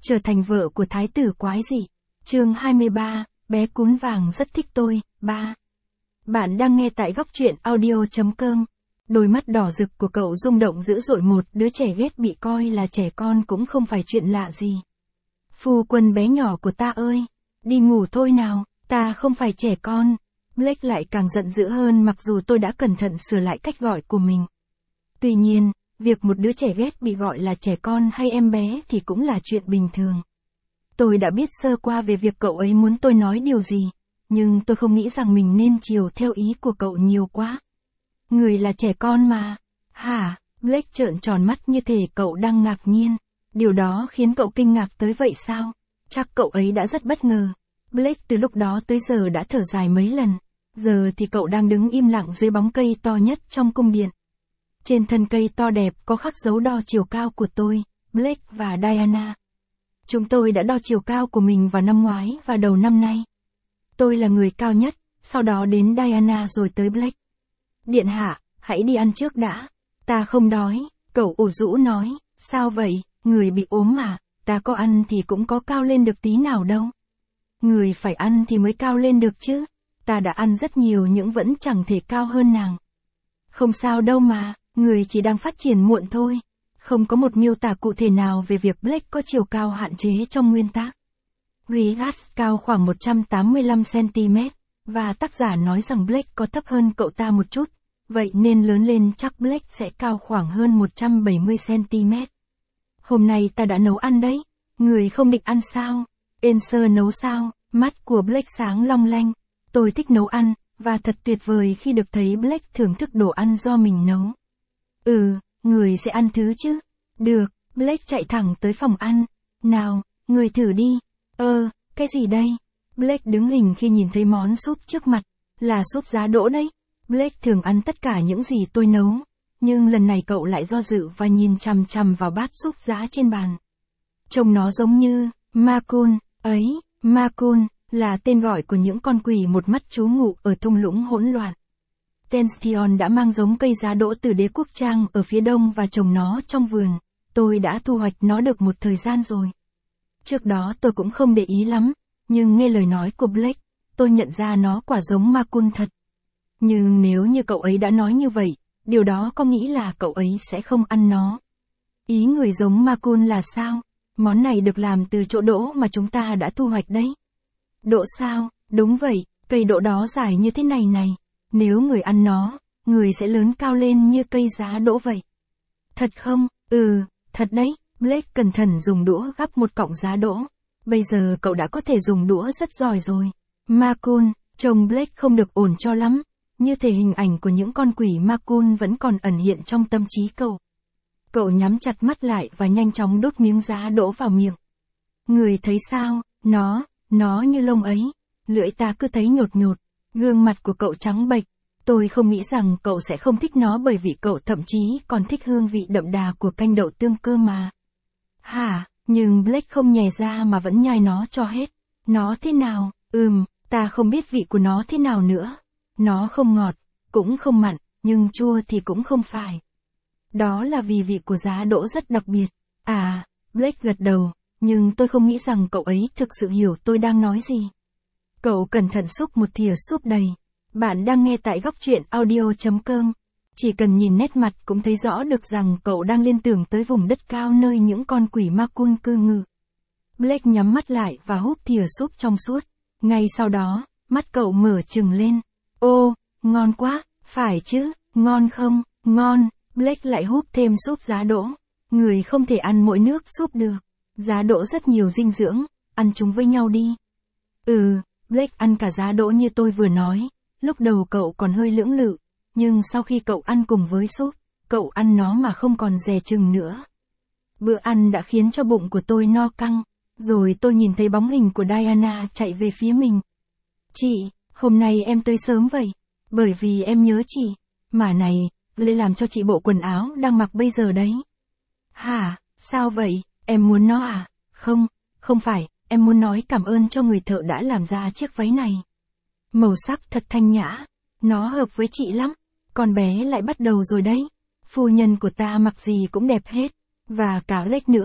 Trở thành vợ của thái tử quái dị. Chương 23, bé cún vàng rất thích tôi. 3. Bạn đang nghe tại góc truyện audio.com. Đôi mắt đỏ rực của cậu rung động dữ dội, một đứa trẻ ghét bị coi là trẻ con cũng không phải chuyện lạ gì. Phu quân bé nhỏ của ta ơi, đi ngủ thôi nào, ta không phải trẻ con. Blake lại càng giận dữ hơn mặc dù tôi đã cẩn thận sửa lại cách gọi của mình. Tuy nhiên, việc một đứa trẻ ghét bị gọi là trẻ con hay em bé thì cũng là chuyện bình thường. Tôi đã biết sơ qua về việc cậu ấy muốn tôi nói điều gì, nhưng tôi không nghĩ rằng mình nên chiều theo ý của cậu nhiều quá. Người là trẻ con mà. Hả? Blake trợn tròn mắt như thể cậu đang ngạc nhiên. Điều đó khiến cậu kinh ngạc tới vậy sao? Chắc cậu ấy đã rất bất ngờ. Blake từ lúc đó tới giờ đã thở dài mấy lần. Giờ thì cậu đang đứng im lặng dưới bóng cây to nhất trong cung điện. Trên thân cây to đẹp có khắc dấu đo chiều cao của tôi, Blake và Diana. Chúng tôi đã đo chiều cao của mình vào năm ngoái và đầu năm nay. Tôi là người cao nhất, sau đó đến Diana rồi tới Blake. Điện hạ, hãy đi ăn trước đã. Ta không đói, cậu ủ rũ nói. Sao vậy, người bị ốm mà, ta có ăn thì cũng có cao lên được tí nào đâu. Người phải ăn thì mới cao lên được chứ. Ta đã ăn rất nhiều nhưng vẫn chẳng thể cao hơn nàng. Không sao đâu mà, người chỉ đang phát triển muộn thôi. Không có một miêu tả cụ thể nào về việc Blake có chiều cao hạn chế trong nguyên tác. Rigas cao khoảng 185cm, và tác giả nói rằng Blake có thấp hơn cậu ta một chút, vậy nên lớn lên chắc Blake sẽ cao khoảng hơn 170cm. Hôm nay ta đã nấu ăn đấy, người không định ăn sao? Enser nấu sao? Mắt của Blake sáng long lanh. Tôi thích nấu ăn, và thật tuyệt vời khi được thấy Blake thưởng thức đồ ăn do mình nấu. Người sẽ ăn thứ chứ? Được, Blake chạy thẳng tới phòng ăn. Nào, người thử đi. Cái gì đây? Blake đứng hình khi nhìn thấy món súp trước mặt. Là súp giá đỗ đấy. Blake thường ăn tất cả những gì tôi nấu. Nhưng lần này cậu lại do dự và nhìn chằm chằm vào bát súp giá trên bàn. Trông nó giống như Makun. Makun là tên gọi của những con quỷ một mắt trú ngụ ở thung lũng hỗn loạn. Tension đã mang giống cây giá đỗ từ đế quốc Trang ở phía đông và trồng nó trong vườn. Tôi đã thu hoạch nó được một thời gian rồi. Trước đó tôi cũng không để ý lắm, nhưng nghe lời nói của Blake, tôi nhận ra nó quả giống Makun thật. Nhưng nếu như cậu ấy đã nói như vậy, điều đó có nghĩa là cậu ấy sẽ không ăn nó. Ý người giống Makun là sao? Món này được làm từ chỗ đỗ mà chúng ta đã thu hoạch đấy. Đỗ sao? Đúng vậy, cây đỗ đó dài như thế này này. Nếu người ăn nó, người sẽ lớn cao lên như cây giá đỗ vậy. Thật không? Thật đấy. Blake cẩn thận dùng đũa gắp một cọng giá đỗ. Bây giờ cậu đã có thể dùng đũa rất giỏi rồi. Makun, trông Blake không được ổn cho lắm. Như thể hình ảnh của những con quỷ Makun vẫn còn ẩn hiện trong tâm trí cậu. Cậu nhắm chặt mắt lại và nhanh chóng đút miếng giá đỗ vào miệng. Người thấy sao? Nó như lông ấy. Lưỡi ta cứ thấy nhột nhột. Gương mặt của cậu trắng bệch. Tôi không nghĩ rằng cậu sẽ không thích nó bởi vì cậu thậm chí còn thích hương vị đậm đà của canh đậu tương cơ mà. Hả? Nhưng Blake không nhè ra mà vẫn nhai nó cho hết. Nó thế nào? Ta không biết vị của nó thế nào nữa. Nó không ngọt, cũng không mặn, nhưng chua thì cũng không phải. Đó là vì vị của giá đỗ rất đặc biệt. Blake gật đầu, nhưng tôi không nghĩ rằng cậu ấy thực sự hiểu tôi đang nói gì. Cậu cẩn thận xúc một thìa súp đầy. Bạn đang nghe tại góc truyện audio.com. Chỉ cần nhìn nét mặt cũng thấy rõ được rằng cậu đang liên tưởng tới vùng đất cao nơi những con quỷ Makun cư ngụ. Blake nhắm mắt lại và húp thìa súp trong suốt. Ngay sau đó, mắt cậu mở trừng lên. Ngon quá, phải chứ, ngon không? Ngon. Blake lại húp thêm súp giá đỗ. Người không thể ăn mỗi nước súp được. Giá đỗ rất nhiều dinh dưỡng, ăn chúng với nhau đi. Blake ăn cả giá đỗ như tôi vừa nói. Lúc đầu cậu còn hơi lưỡng lự, nhưng sau khi cậu ăn cùng với súp, cậu ăn nó mà không còn dè chừng nữa. Bữa ăn đã khiến cho bụng của tôi no căng, rồi tôi nhìn thấy bóng hình của Diana chạy về phía mình. Chị, hôm nay em tới sớm vậy, bởi vì em nhớ chị. Mà này, Lê làm cho chị bộ quần áo đang mặc bây giờ đấy. Hả, sao vậy, em muốn nó à? Không phải, em muốn nói cảm ơn cho người thợ đã làm ra chiếc váy này. Màu sắc thật thanh nhã, nó hợp với chị lắm. Con bé lại bắt đầu rồi đấy. Phu nhân của ta mặc gì cũng đẹp hết. Và cả Blake nữa,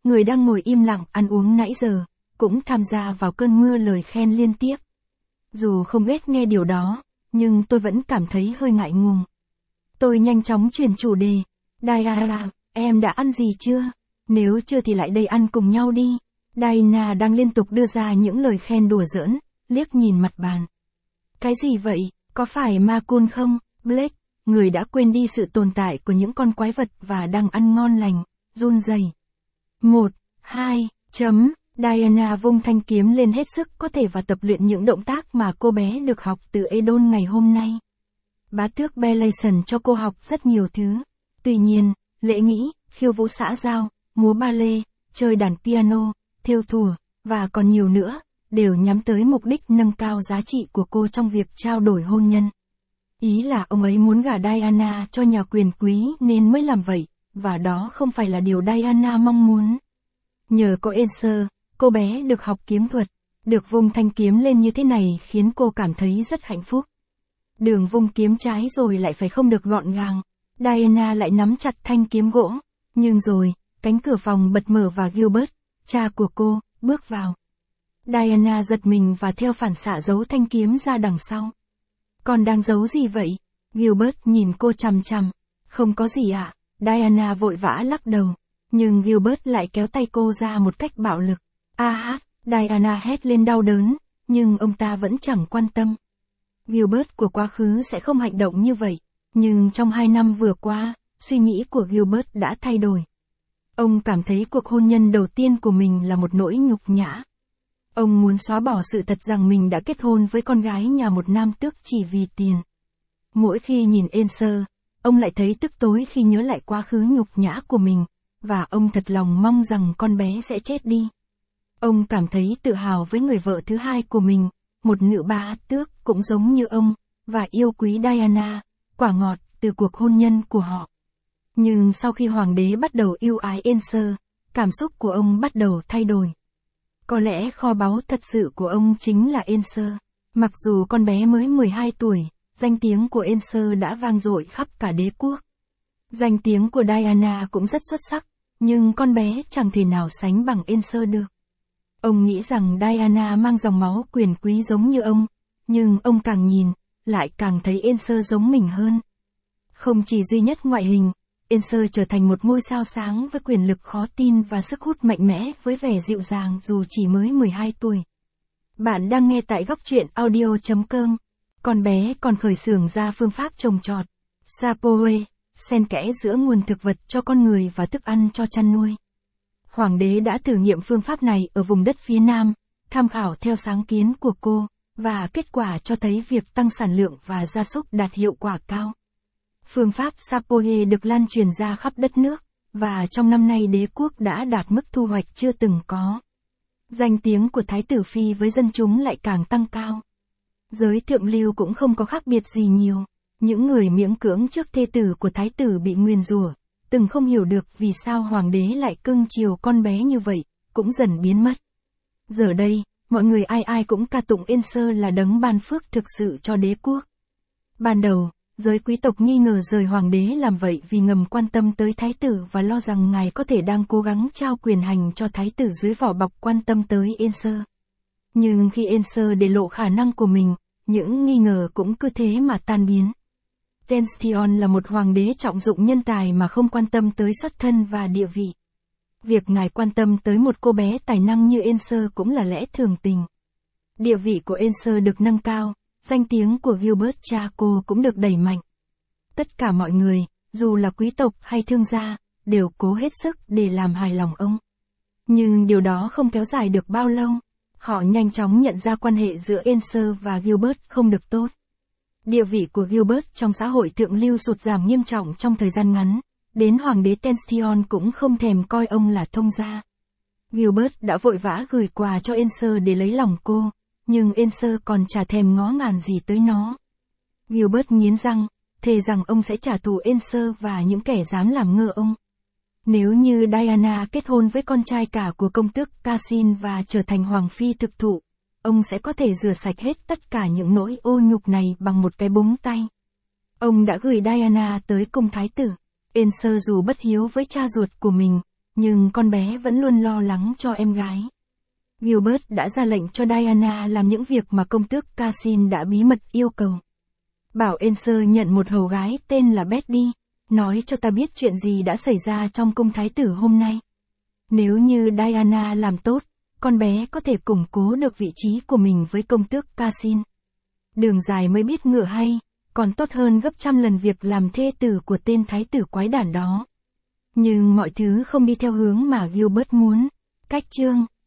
người đang ngồi im lặng ăn uống nãy giờ, cũng tham gia vào cơn mưa lời khen liên tiếp. Dù không ghét nghe điều đó, nhưng tôi vẫn cảm thấy hơi ngại ngùng. Tôi nhanh chóng chuyển chủ đề. Diana, em đã ăn gì chưa? Nếu chưa thì lại đây ăn cùng nhau đi. Diana đang liên tục đưa ra những lời khen đùa giỡn, liếc nhìn mặt bàn. Cái gì vậy, có phải ma cun không, Blake? Người đã quên đi sự tồn tại của những con quái vật và đang ăn ngon lành, run rẩy. 1, 2, chấm. Diana vung thanh kiếm lên hết sức có thể và tập luyện những động tác mà cô bé được học từ Edon ngày hôm nay. Bá tước Belation cho cô học rất nhiều thứ. Tuy nhiên, lễ nghĩ, khiêu vũ xã giao, múa ballet, chơi đàn piano, thêu thùa, và còn nhiều nữa, đều nhắm tới mục đích nâng cao giá trị của cô trong việc trao đổi hôn nhân. Ý là ông ấy muốn gả Diana cho nhà quyền quý nên mới làm vậy, và đó không phải là điều Diana mong muốn. Nhờ có Enser, cô bé được học kiếm thuật, được vung thanh kiếm lên như thế này khiến cô cảm thấy rất hạnh phúc. Đường vung kiếm trái rồi lại phải không được gọn gàng. Diana lại nắm chặt thanh kiếm gỗ, nhưng rồi, cánh cửa phòng bật mở và Gilbert, cha của cô, bước vào. Diana giật mình và theo phản xạ giấu thanh kiếm ra đằng sau. Con đang giấu gì vậy? Gilbert nhìn cô chằm chằm. Không có gì ạ. Diana vội vã lắc đầu. Nhưng Gilbert lại kéo tay cô ra một cách bạo lực. Diana hét lên đau đớn, nhưng ông ta vẫn chẳng quan tâm. Gilbert của quá khứ sẽ không hành động như vậy, nhưng trong 2 năm vừa qua, suy nghĩ của Gilbert đã thay đổi. Ông cảm thấy cuộc hôn nhân đầu tiên của mình là một nỗi nhục nhã. Ông muốn xóa bỏ sự thật rằng mình đã kết hôn với con gái nhà một nam tước chỉ vì tiền. Mỗi khi nhìn Enser, ông lại thấy tức tối khi nhớ lại quá khứ nhục nhã của mình, và ông thật lòng mong rằng con bé sẽ chết đi. Ông cảm thấy tự hào với người vợ thứ hai của mình, một nữ bá tước cũng giống như ông, và yêu quý Diana, quả ngọt từ cuộc hôn nhân của họ. Nhưng sau khi hoàng đế bắt đầu yêu ái Enser, cảm xúc của ông bắt đầu thay đổi. Có lẽ kho báu thật sự của ông chính là Enser. Mặc dù con bé mới 12 tuổi, danh tiếng của Enser đã vang dội khắp cả đế quốc. Danh tiếng của Diana cũng rất xuất sắc, nhưng con bé chẳng thể nào sánh bằng Enser được. Ông nghĩ rằng Diana mang dòng máu quyền quý giống như ông, nhưng ông càng nhìn, lại càng thấy Enser giống mình hơn. Không chỉ duy nhất ngoại hình, Enser trở thành một ngôi sao sáng với quyền lực khó tin và sức hút mạnh mẽ với vẻ dịu dàng dù chỉ mới 12 tuổi. Bạn đang nghe tại góc truyện audio.com. Con bé còn khởi xướng ra phương pháp trồng trọt, Sapoe, xen kẽ giữa nguồn thực vật cho con người và thức ăn cho chăn nuôi. Hoàng đế đã thử nghiệm phương pháp này ở vùng đất phía Nam, tham khảo theo sáng kiến của cô, và kết quả cho thấy việc tăng sản lượng và gia súc đạt hiệu quả cao. Phương pháp Sapoe được lan truyền ra khắp đất nước, và trong năm nay đế quốc đã đạt mức thu hoạch chưa từng có. Danh tiếng của Thái tử Phi với dân chúng lại càng tăng cao. Giới thượng lưu cũng không có khác biệt gì nhiều. Những người miễn cưỡng trước thê tử của Thái tử bị nguyền rủa, từng không hiểu được vì sao hoàng đế lại cưng chiều con bé như vậy, cũng dần biến mất. Giờ đây, mọi người ai ai cũng ca tụng Enser là đấng ban phước thực sự cho đế quốc. Ban đầu, giới quý tộc nghi ngờ rời hoàng đế làm vậy vì ngầm quan tâm tới thái tử và lo rằng ngài có thể đang cố gắng trao quyền hành cho thái tử dưới vỏ bọc quan tâm tới Enser. Nhưng khi Enser để lộ khả năng của mình, những nghi ngờ cũng cứ thế mà tan biến. Tension là một hoàng đế trọng dụng nhân tài mà không quan tâm tới xuất thân và địa vị. Việc ngài quan tâm tới một cô bé tài năng như Enser cũng là lẽ thường tình. Địa vị của Enser được nâng cao, danh tiếng của Gilbert cha cô cũng được đẩy mạnh. Tất cả mọi người, dù là quý tộc hay thương gia, đều cố hết sức để làm hài lòng ông. Nhưng điều đó không kéo dài được bao lâu. Họ nhanh chóng nhận ra quan hệ giữa Enser và Gilbert không được tốt. Địa vị của Gilbert trong xã hội thượng lưu sụt giảm nghiêm trọng trong thời gian ngắn, đến hoàng đế Tension cũng không thèm coi ông là thông gia. Gilbert đã vội vã gửi quà cho Enser để lấy lòng cô, nhưng Enser còn chả thèm ngó ngàng gì tới nó. Gilbert nghiến răng, thề rằng ông sẽ trả thù Enser và những kẻ dám làm ngơ ông. Nếu như Diana kết hôn với con trai cả của công tước Cassin và trở thành hoàng phi thực thụ, ông sẽ có thể rửa sạch hết tất cả những nỗi ô nhục này bằng một cái búng tay. Ông đã gửi Diana tới cung thái tử. Enser dù bất hiếu với cha ruột của mình, nhưng con bé vẫn luôn lo lắng cho em gái. Gilbert đã ra lệnh cho Diana làm những việc mà công tước Cassin đã bí mật yêu cầu. Bảo Enser nhận một hầu gái tên là Betty, nói cho ta biết chuyện gì đã xảy ra trong cung thái tử hôm nay. Nếu như Diana làm tốt, con bé có thể củng cố được vị trí của mình với công tước Cassin. Đường dài mới biết ngựa hay, còn tốt hơn gấp trăm lần việc làm thê tử của tên thái tử quái đản đó. Nhưng mọi thứ không đi theo hướng mà Gilbert muốn. Cách chương